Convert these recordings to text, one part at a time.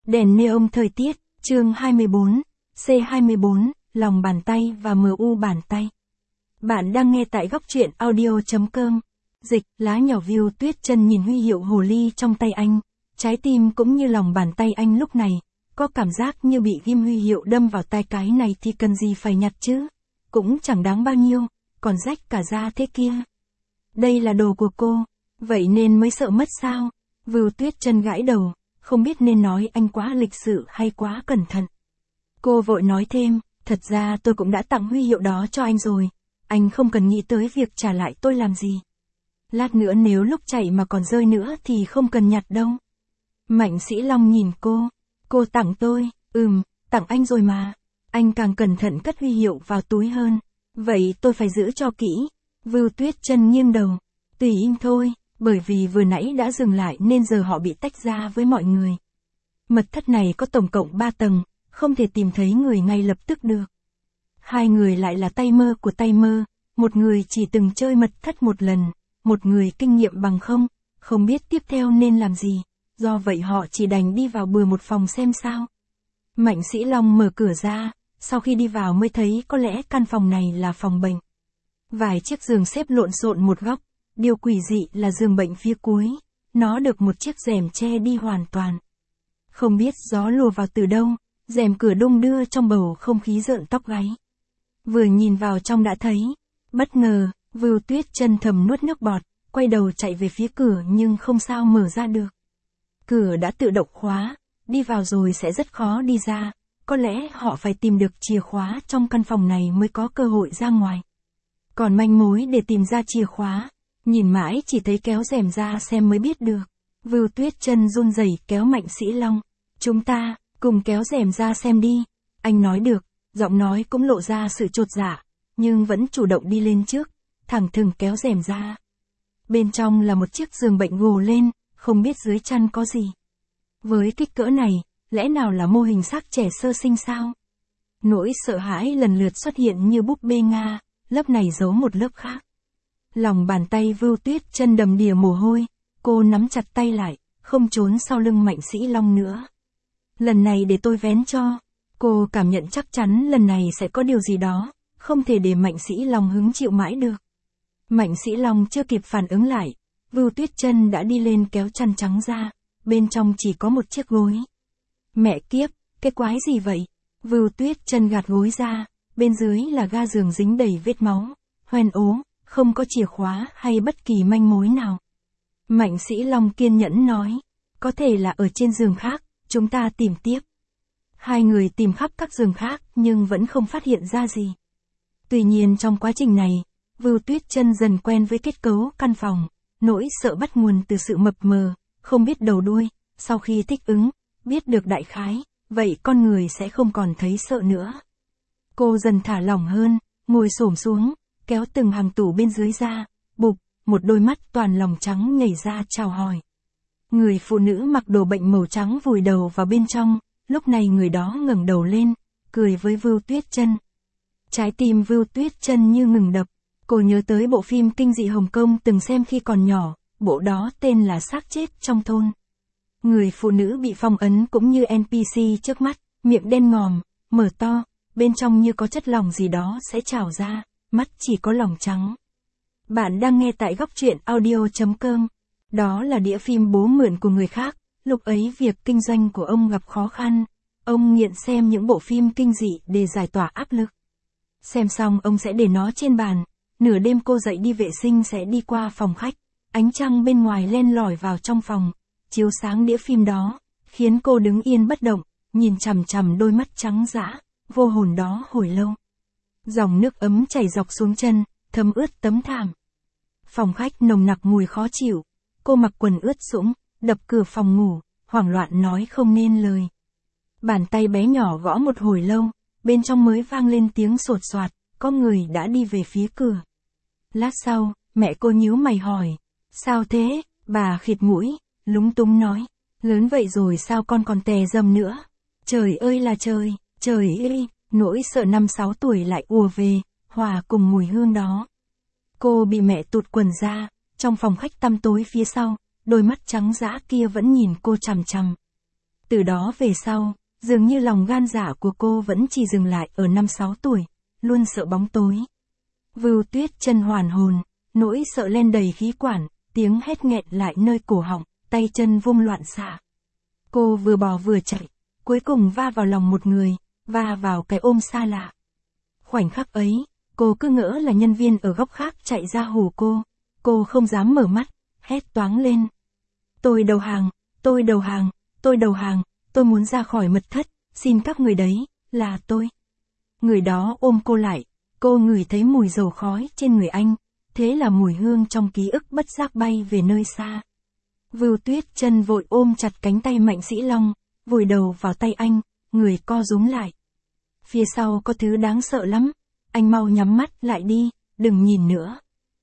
Đèn neon thời tiết, chương 24, C24, lòng bàn tay và MU bàn tay. Bạn đang nghe tại góc truyện audio.com. Dịch, lá nhỏ view Tuyết Chân nhìn huy hiệu hồ ly trong tay anh. Trái tim cũng như lòng bàn tay anh lúc này, có cảm giác như bị ghim huy hiệu đâm vào tay, cái này thì cần gì phải nhặt chứ. Cũng chẳng đáng bao nhiêu, còn rách cả da thế kia. Đây là đồ của cô, vậy nên mới sợ mất sao? Vưu Tuyết Chân gãi đầu, không biết nên nói anh quá lịch sự hay quá cẩn thận. Cô vội nói thêm, thật ra tôi cũng đã tặng huy hiệu đó cho anh rồi, anh không cần nghĩ tới việc trả lại tôi làm gì. Lát nữa nếu lúc chạy mà còn rơi nữa thì không cần nhặt đâu. Mạnh Sĩ Long nhìn cô tặng tôi, tặng anh rồi mà. Anh càng cẩn thận cất huy hiệu vào túi hơn, vậy tôi phải giữ cho kỹ. Vưu Tuyết Chân nghiêng đầu, tùy anh thôi. Bởi vì vừa nãy đã dừng lại nên giờ họ bị tách ra với mọi người. Mật thất này có tổng cộng 3 tầng, không thể tìm thấy người ngay lập tức được. Hai người lại là tay mơ của tay mơ, một người chỉ từng chơi mật thất một lần, một người kinh nghiệm bằng không biết tiếp theo nên làm gì, do vậy họ chỉ đành đi vào bừa một phòng xem sao. Mạnh Sĩ Long mở cửa ra, sau khi đi vào mới thấy có lẽ căn phòng này là phòng bệnh. Vài chiếc giường xếp lộn xộn một góc. Điều quỷ dị là giường bệnh phía cuối, nó được một chiếc rèm che đi hoàn toàn. Không biết gió lùa vào từ đâu, rèm cửa đung đưa trong bầu không khí rợn tóc gáy. Vừa nhìn vào trong đã thấy, bất ngờ, Vưu Tuyết Chân thầm nuốt nước bọt, quay đầu chạy về phía cửa nhưng không sao mở ra được. Cửa đã tự động khóa, đi vào rồi sẽ rất khó đi ra, có lẽ họ phải tìm được chìa khóa trong căn phòng này mới có cơ hội ra ngoài. Còn manh mối để tìm ra chìa khóa, nhìn mãi chỉ thấy kéo rèm ra xem mới biết được. Vưu Tuyết Chân run rẩy kéo Mạnh Sĩ Long. Chúng ta, cùng kéo rèm ra xem đi. Anh nói được, giọng nói cũng lộ ra sự chột dạ, nhưng vẫn chủ động đi lên trước, thẳng thừng kéo rèm ra. Bên trong là một chiếc giường bệnh gồ lên, không biết dưới chăn có gì. Với kích cỡ này, lẽ nào là mô hình xác trẻ sơ sinh sao? Nỗi sợ hãi lần lượt xuất hiện như búp bê Nga, lớp này giấu một lớp khác. Lòng bàn tay Vưu Tuyết Chân đầm đìa mồ hôi, cô nắm chặt tay lại, không trốn sau lưng Mạnh Sĩ Long nữa. Lần này để tôi vén cho. Cô cảm nhận chắc chắn lần này sẽ có điều gì đó, không thể để Mạnh Sĩ Long hứng chịu mãi được. Mạnh Sĩ Long chưa kịp phản ứng lại, Vưu Tuyết Chân đã đi lên kéo chăn trắng ra, bên trong chỉ có một chiếc gối. Mẹ kiếp, cái quái gì vậy? Vưu Tuyết Chân gạt gối ra, bên dưới là ga giường dính đầy vết máu, hoen ố. Không có chìa khóa hay bất kỳ manh mối nào. Mạnh Sĩ Long kiên nhẫn nói, có thể là ở trên giường khác, chúng ta tìm tiếp. Hai người tìm khắp các giường khác nhưng vẫn không phát hiện ra gì. Tuy nhiên trong quá trình này, Vưu Tuyết Chân dần quen với kết cấu căn phòng, nỗi sợ bắt nguồn từ sự mập mờ, không biết đầu đuôi, sau khi thích ứng, biết được đại khái, vậy con người sẽ không còn thấy sợ nữa. Cô dần thả lỏng hơn, ngồi xổm xuống, kéo từng hàng tủ bên dưới ra, bụp, một đôi mắt toàn lòng trắng nhảy ra chào hỏi. Người phụ nữ mặc đồ bệnh màu trắng vùi đầu vào bên trong, lúc này người đó ngẩng đầu lên, cười với Vưu Tuyết Chân. Trái tim Vưu Tuyết Chân như ngừng đập, cô nhớ tới bộ phim kinh dị Hồng Kông từng xem khi còn nhỏ, bộ đó tên là Xác chết trong thôn. Người phụ nữ bị phong ấn cũng như NPC trước mắt, miệng đen ngòm, mở to, bên trong như có chất lỏng gì đó sẽ trào ra. Mắt chỉ có lòng trắng. Bạn đang nghe tại góc truyện audio.com. Đó là đĩa phim bố mượn của người khác, lúc ấy việc kinh doanh của ông gặp khó khăn. Ông nghiện xem những bộ phim kinh dị để giải tỏa áp lực. Xem xong ông sẽ để nó trên bàn, nửa đêm cô dậy đi vệ sinh sẽ đi qua phòng khách, ánh trăng bên ngoài len lỏi vào trong phòng, chiếu sáng đĩa phim đó, khiến cô đứng yên bất động, nhìn chằm chằm đôi mắt trắng dã, vô hồn đó hồi lâu. Dòng nước ấm chảy dọc xuống chân, thấm ướt tấm thảm. Phòng khách nồng nặc mùi khó chịu. Cô mặc quần ướt sũng, đập cửa phòng ngủ, hoảng loạn nói không nên lời. Bàn tay bé nhỏ gõ một hồi lâu, bên trong mới vang lên tiếng sột soạt, có người đã đi về phía cửa. Lát sau, mẹ cô nhíu mày hỏi, sao thế? Bà khịt mũi, lúng túng nói, lớn vậy rồi sao con còn tè dầm nữa? Trời ơi là trời, trời ơi! Nỗi sợ 5-6 tuổi lại ùa về, hòa cùng mùi hương đó. Cô bị mẹ tụt quần ra, trong phòng khách tăm tối phía sau, đôi mắt trắng dã kia vẫn nhìn cô chằm chằm. Từ đó về sau, dường như lòng gan dạ của cô vẫn chỉ dừng lại ở 5-6 tuổi, luôn sợ bóng tối. Vưu Tuyết Chân hoàn hồn, nỗi sợ lên đầy khí quản, tiếng hét nghẹn lại nơi cổ họng, tay chân vung loạn xạ. Cô vừa bò vừa chạy, cuối cùng va vào lòng một người, va vào cái ôm xa lạ. Khoảnh khắc ấy, cô cứ ngỡ là nhân viên ở góc khác chạy ra hù cô không dám mở mắt, hét toáng lên. Tôi đầu hàng, tôi đầu hàng, tôi đầu hàng, tôi muốn ra khỏi mật thất, xin các người đấy, là tôi. Người đó ôm cô lại, cô ngửi thấy mùi dầu khói trên người anh, thế là mùi hương trong ký ức bất giác bay về nơi xa. Vưu Tuyết Chân vội ôm chặt cánh tay Mạnh Sĩ Long, vùi đầu vào tay anh, người co rúm lại. Phía sau có thứ đáng sợ lắm, anh mau nhắm mắt lại đi, đừng nhìn nữa.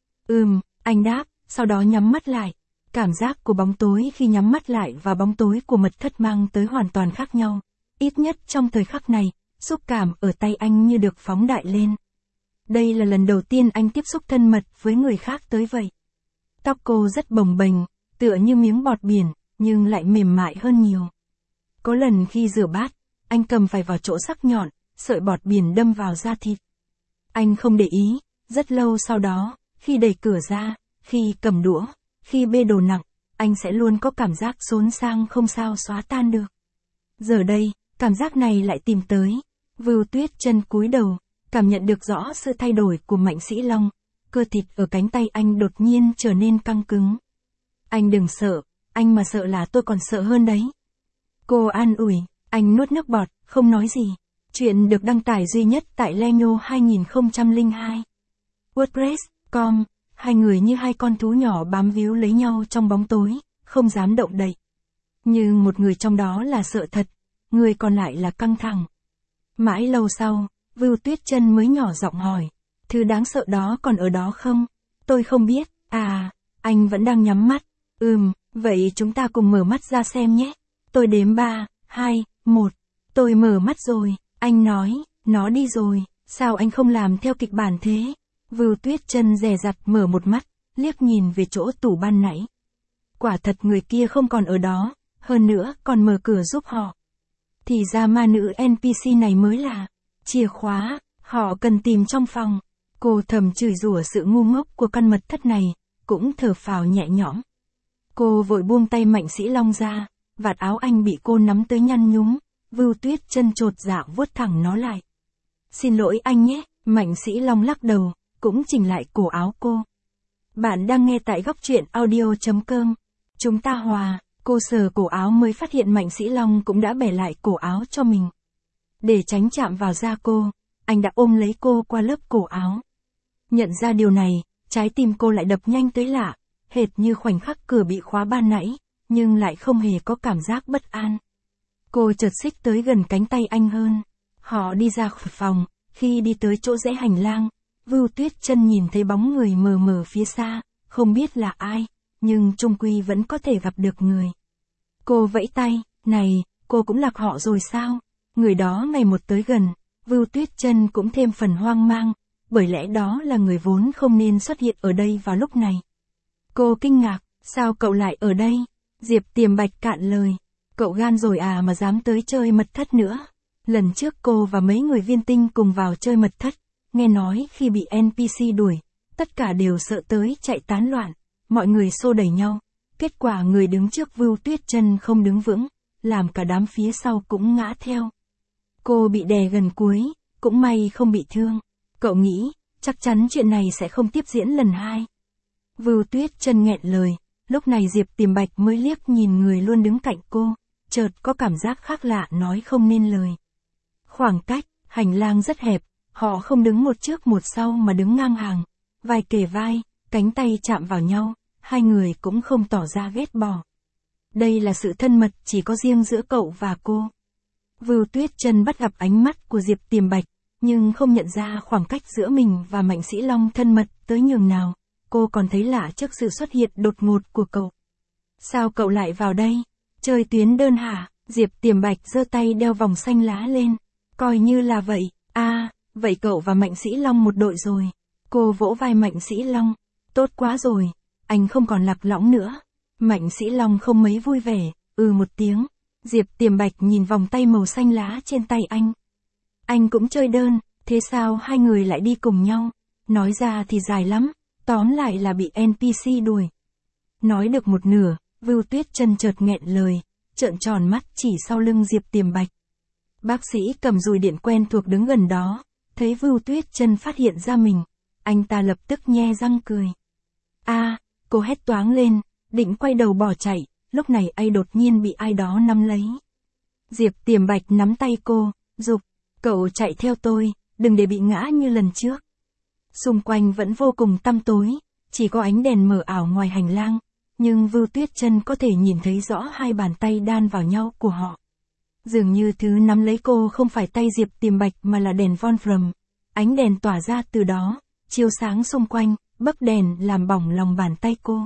Anh đáp, sau đó nhắm mắt lại. Cảm giác của bóng tối khi nhắm mắt lại và bóng tối của mật thất mang tới hoàn toàn khác nhau. Ít nhất trong thời khắc này, xúc cảm ở tay anh như được phóng đại lên. Đây là lần đầu tiên anh tiếp xúc thân mật với người khác tới vậy. Tóc cô rất bồng bềnh, tựa như miếng bọt biển, nhưng lại mềm mại hơn nhiều. Có lần khi rửa bát, anh cầm phải vào chỗ sắc nhọn, sợi bọt biển đâm vào da thịt. Anh không để ý, rất lâu sau đó, khi đẩy cửa ra, khi cầm đũa, khi bê đồ nặng, anh sẽ luôn có cảm giác xốn sang không sao xóa tan được. Giờ đây, cảm giác này lại tìm tới. Vưu Tuyết Chân cúi đầu, cảm nhận được rõ sự thay đổi của Mạnh Sĩ Long, cơ thịt ở cánh tay anh đột nhiên trở nên căng cứng. Anh đừng sợ, anh mà sợ là tôi còn sợ hơn đấy. Cô an ủi, anh nuốt nước bọt, không nói gì. Chuyện được đăng tải duy nhất tại Lenyo 2002. WordPress.com, hai người như hai con thú nhỏ bám víu lấy nhau trong bóng tối, không dám động đậy. Nhưng một người trong đó là sợ thật, người còn lại là căng thẳng. Mãi lâu sau, Vưu Tuyết Chân mới nhỏ giọng hỏi, thứ đáng sợ đó còn ở đó không? Tôi không biết, anh vẫn đang nhắm mắt. Vậy chúng ta cùng mở mắt ra xem nhé. Tôi đếm 3, 2, 1. Tôi mở mắt rồi, anh nói, nó đi rồi, sao anh không làm theo kịch bản thế? Vưu Tuyết Chân dè dặt mở một mắt, liếc nhìn về chỗ tủ ban nãy. Quả thật người kia không còn ở đó, hơn nữa còn mở cửa giúp họ. Thì ra ma nữ NPC này mới là chìa khóa, họ cần tìm trong phòng. Cô thầm chửi rủa sự ngu ngốc của căn mật thất này, cũng thở phào nhẹ nhõm. Cô vội buông tay Mạnh Sĩ Long ra, vạt áo anh bị cô nắm tới nhăn nhúm, Vưu Tuyết Chân chột dạ vuốt thẳng nó lại. Xin lỗi anh nhé, Mạnh Sĩ Long lắc đầu, cũng chỉnh lại cổ áo cô. Bạn đang nghe tại góc truyện audio.com. Chúng ta hòa, cô sờ cổ áo mới phát hiện Mạnh Sĩ Long cũng đã bẻ lại cổ áo cho mình. Để tránh chạm vào da cô, anh đã ôm lấy cô qua lớp cổ áo. Nhận ra điều này, trái tim cô lại đập nhanh tới lạ, hệt như khoảnh khắc cửa bị khóa ban nãy, nhưng lại không hề có cảm giác bất an. Cô chợt xích tới gần cánh tay anh hơn. Họ đi ra khỏi phòng, khi đi tới chỗ rẽ hành lang, Vưu Tuyết Chân nhìn thấy bóng người mờ mờ phía xa, không biết là ai, nhưng chung quy vẫn có thể gặp được người. Cô vẫy tay, này, cô cũng lạc họ rồi sao? Người đó ngày một tới gần, Vưu Tuyết Chân cũng thêm phần hoang mang, bởi lẽ đó là người vốn không nên xuất hiện ở đây vào lúc này. Cô kinh ngạc, sao cậu lại ở đây? Diệp Tiềm Bạch cạn lời, cậu gan rồi à mà dám tới chơi mật thất nữa. Lần trước cô và mấy người Viên Tinh cùng vào chơi mật thất, nghe nói khi bị NPC đuổi, tất cả đều sợ tới chạy tán loạn, mọi người xô đẩy nhau, kết quả người đứng trước Vưu Tuyết Chân không đứng vững, làm cả đám phía sau cũng ngã theo. Cô bị đè gần cuối, cũng may không bị thương. Cậu nghĩ, chắc chắn chuyện này sẽ không tiếp diễn lần 2. Vưu Tuyết Chân nghẹn lời, lúc này Diệp Tiềm Bạch mới liếc nhìn người luôn đứng cạnh cô, chợt có cảm giác khác lạ nói không nên lời. Khoảng cách, hành lang rất hẹp, họ không đứng một trước một sau mà đứng ngang hàng, vai kề vai, cánh tay chạm vào nhau, hai người cũng không tỏ ra ghét bỏ. Đây là sự thân mật chỉ có riêng giữa cậu và cô. Vưu Tuyết Chân bắt gặp ánh mắt của Diệp Tiềm Bạch, nhưng không nhận ra khoảng cách giữa mình và Mạnh Sĩ Long thân mật tới nhường nào, cô còn thấy lạ trước sự xuất hiện đột ngột của cậu. Sao cậu lại vào đây? Chơi tuyến đơn hả? Diệp Tiềm Bạch giơ tay đeo vòng xanh lá lên. Coi như là vậy, vậy cậu và Mạnh Sĩ Long một đội rồi. Cô vỗ vai Mạnh Sĩ Long, tốt quá rồi, anh không còn lạc lõng nữa. Mạnh Sĩ Long không mấy vui vẻ, một tiếng. Diệp Tiềm Bạch nhìn vòng tay màu xanh lá trên tay anh. Anh cũng chơi đơn, thế sao hai người lại đi cùng nhau? Nói ra thì dài lắm, tóm lại là bị NPC đuổi. Nói được một nửa, Vưu Tuyết Chân chợt nghẹn lời, trợn tròn mắt chỉ sau lưng Diệp Tiềm Bạch. Bác sĩ cầm dùi điện quen thuộc đứng gần đó, thấy Vưu Tuyết Chân phát hiện ra mình, anh ta lập tức nhe răng cười. Cô hét toáng lên, định quay đầu bỏ chạy, lúc này đột nhiên bị ai đó nắm lấy. Diệp Tiềm Bạch nắm tay cô, giục, cậu chạy theo tôi, đừng để bị ngã như lần trước. Xung quanh vẫn vô cùng tăm tối, chỉ có ánh đèn mờ ảo ngoài hành lang, nhưng Vưu Tuyết Chân có thể nhìn thấy rõ hai bàn tay đan vào nhau của họ. Dường như thứ nắm lấy cô không phải tay Diệp Tiềm Bạch mà là đèn Wolfram. Ánh đèn tỏa ra từ đó, chiếu sáng xung quanh, bấc đèn làm bỏng lòng bàn tay cô.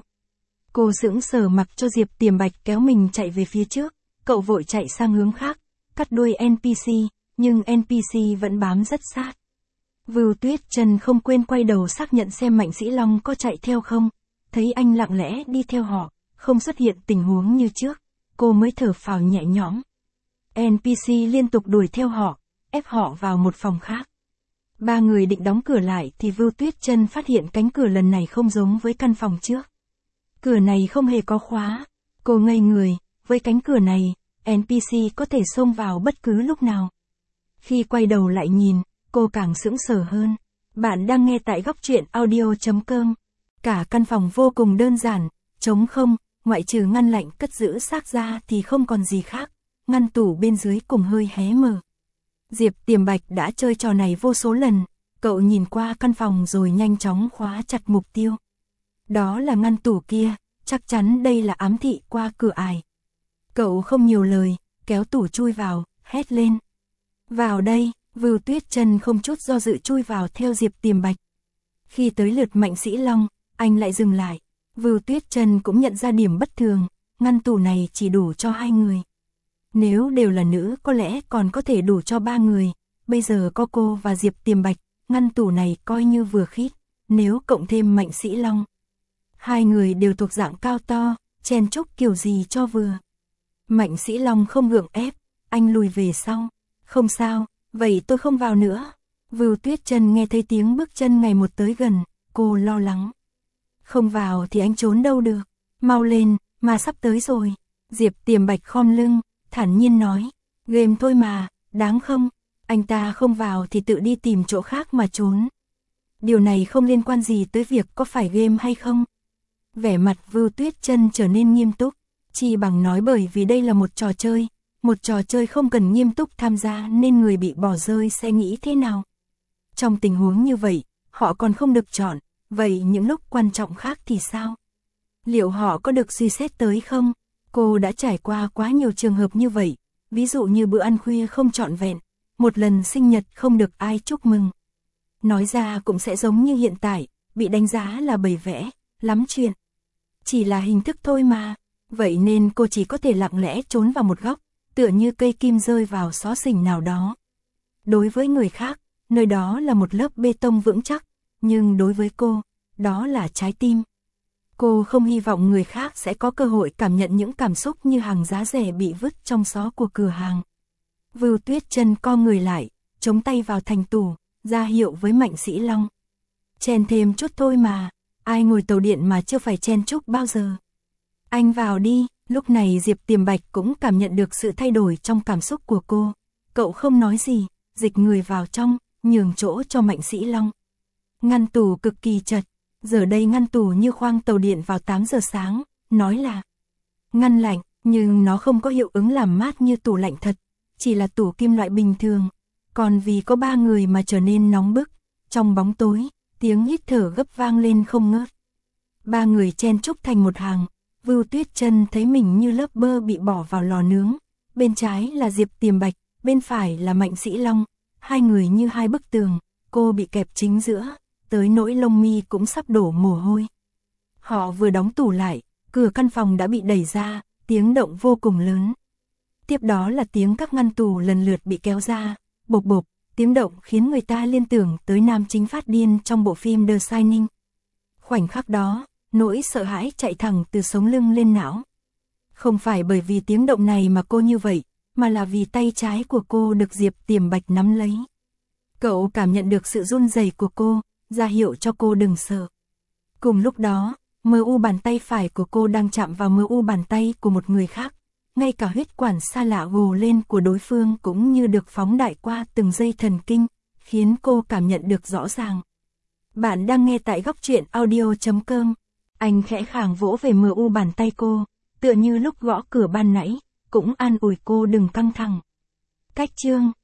Cô sững sờ mặc cho Diệp Tiềm Bạch kéo mình chạy về phía trước, cậu vội chạy sang hướng khác, cắt đuôi NPC, nhưng NPC vẫn bám rất sát. Vưu Tuyết Chân không quên quay đầu xác nhận xem Mạnh Sĩ Long có chạy theo không, thấy anh lặng lẽ đi theo họ, không xuất hiện tình huống như trước, cô mới thở phào nhẹ nhõm. NPC liên tục đuổi theo họ, ép họ vào một phòng khác. Ba người định đóng cửa lại thì Vưu Tuyết Chân phát hiện cánh cửa lần này không giống với căn phòng trước. Cửa này không hề có khóa. Cô ngây người, với cánh cửa này, NPC có thể xông vào bất cứ lúc nào. Khi quay đầu lại nhìn, cô càng sững sờ hơn. Bạn đang nghe tại góc truyện audio.com. Cả căn phòng vô cùng đơn giản, trống không, ngoại trừ ngăn lạnh cất giữ xác ra thì không còn gì khác. Ngăn tủ bên dưới cùng hơi hé mở. Diệp Tiềm Bạch đã chơi trò này vô số lần, cậu nhìn qua căn phòng rồi nhanh chóng khóa chặt mục tiêu. Đó là ngăn tủ kia, chắc chắn đây là ám thị qua cửa ải. Cậu không nhiều lời, kéo tủ chui vào, hét lên. Vào đây, Vưu Tuyết Chân không chút do dự chui vào theo Diệp Tiềm Bạch. Khi tới lượt Mạnh Sĩ Long, anh lại dừng lại. Vưu Tuyết Chân cũng nhận ra điểm bất thường, ngăn tủ này chỉ đủ cho 2 người. Nếu đều là nữ có lẽ còn có thể đủ cho 3 người, bây giờ có cô và Diệp Tiềm Bạch, ngăn tủ này coi như vừa khít, nếu cộng thêm Mạnh Sĩ Long. 2 người đều thuộc dạng cao to, chen chúc kiểu gì cho vừa. Mạnh Sĩ Long không gượng ép, anh lùi về sau. Không sao, vậy tôi không vào nữa. Vưu Tuyết Chân nghe thấy tiếng bước chân ngày một tới gần, cô lo lắng. Không vào thì anh trốn đâu được, mau lên, mà sắp tới rồi. Diệp Tiềm Bạch khom lưng, thản nhiên nói, game thôi mà, đáng không, anh ta không vào thì tự đi tìm chỗ khác mà trốn. Điều này không liên quan gì tới việc có phải game hay không. Vẻ mặt Vưu Tuyết Chân trở nên nghiêm túc, chỉ bằng nói bởi vì đây là một trò chơi không cần nghiêm túc tham gia nên người bị bỏ rơi sẽ nghĩ thế nào. Trong tình huống như vậy, họ còn không được chọn, vậy những lúc quan trọng khác thì sao? Liệu họ có được suy xét tới không? Cô đã trải qua quá nhiều trường hợp như vậy, ví dụ như bữa ăn khuya không trọn vẹn, một lần sinh nhật không được ai chúc mừng. Nói ra cũng sẽ giống như hiện tại, bị đánh giá là bày vẽ, lắm chuyện. Chỉ là hình thức thôi mà, vậy nên cô chỉ có thể lặng lẽ trốn vào một góc, tựa như cây kim rơi vào xó xỉnh nào đó. Đối với người khác, nơi đó là một lớp bê tông vững chắc, nhưng đối với cô, đó là trái tim. Cô không hy vọng người khác sẽ có cơ hội cảm nhận những cảm xúc như hàng giá rẻ bị vứt trong xó của cửa hàng. Vưu Tuyết Chân co người lại, chống tay vào thành tủ, ra hiệu với Mạnh Sĩ Long. Chen thêm chút thôi mà, ai ngồi tàu điện mà chưa phải chen chúc bao giờ. Anh vào đi, lúc này Diệp Tiềm Bạch cũng cảm nhận được sự thay đổi trong cảm xúc của cô. Cậu không nói gì, dịch người vào trong, nhường chỗ cho Mạnh Sĩ Long. Ngăn tủ cực kỳ chật, giờ đây ngăn tủ như khoang tàu điện vào 8 giờ sáng, nói là ngăn lạnh, nhưng nó không có hiệu ứng làm mát như tủ lạnh thật, chỉ là tủ kim loại bình thường. Còn vì có 3 người mà trở nên nóng bức, trong bóng tối, tiếng hít thở gấp vang lên không ngớt. 3 người chen chúc thành một hàng, Vưu Tuyết Chân thấy mình như lớp bơ bị bỏ vào lò nướng, bên trái là Diệp Tiềm Bạch, bên phải là Mạnh Sĩ Long, 2 người như 2 bức tường, cô bị kẹp chính giữa, tới nỗi lông mi cũng sắp đổ mồ hôi. Họ vừa đóng tủ lại, cửa căn phòng đã bị đẩy ra, tiếng động vô cùng lớn. Tiếp đó là tiếng các ngăn tủ lần lượt bị kéo ra, bộp bộp, tiếng động khiến người ta liên tưởng tới nam chính phát điên trong bộ phim The Shining. Khoảnh khắc đó, nỗi sợ hãi chạy thẳng từ sống lưng lên não. Không phải bởi vì tiếng động này mà cô như vậy, mà là vì tay trái của cô được Diệp Tiềm Bạch nắm lấy. Cậu cảm nhận được sự run rẩy của cô, ra hiệu cho cô đừng sợ. Cùng lúc đó, MU bàn tay phải của cô đang chạm vào MU bàn tay của một người khác. Ngay cả huyết quản xa lạ gồ lên của đối phương cũng như được phóng đại qua từng dây thần kinh, khiến cô cảm nhận được rõ ràng. Bạn đang nghe tại góc truyện audio.com. Anh khẽ khàng vỗ về MU bàn tay cô, tựa như lúc gõ cửa ban nãy, cũng an ủi cô đừng căng thẳng. Cách chương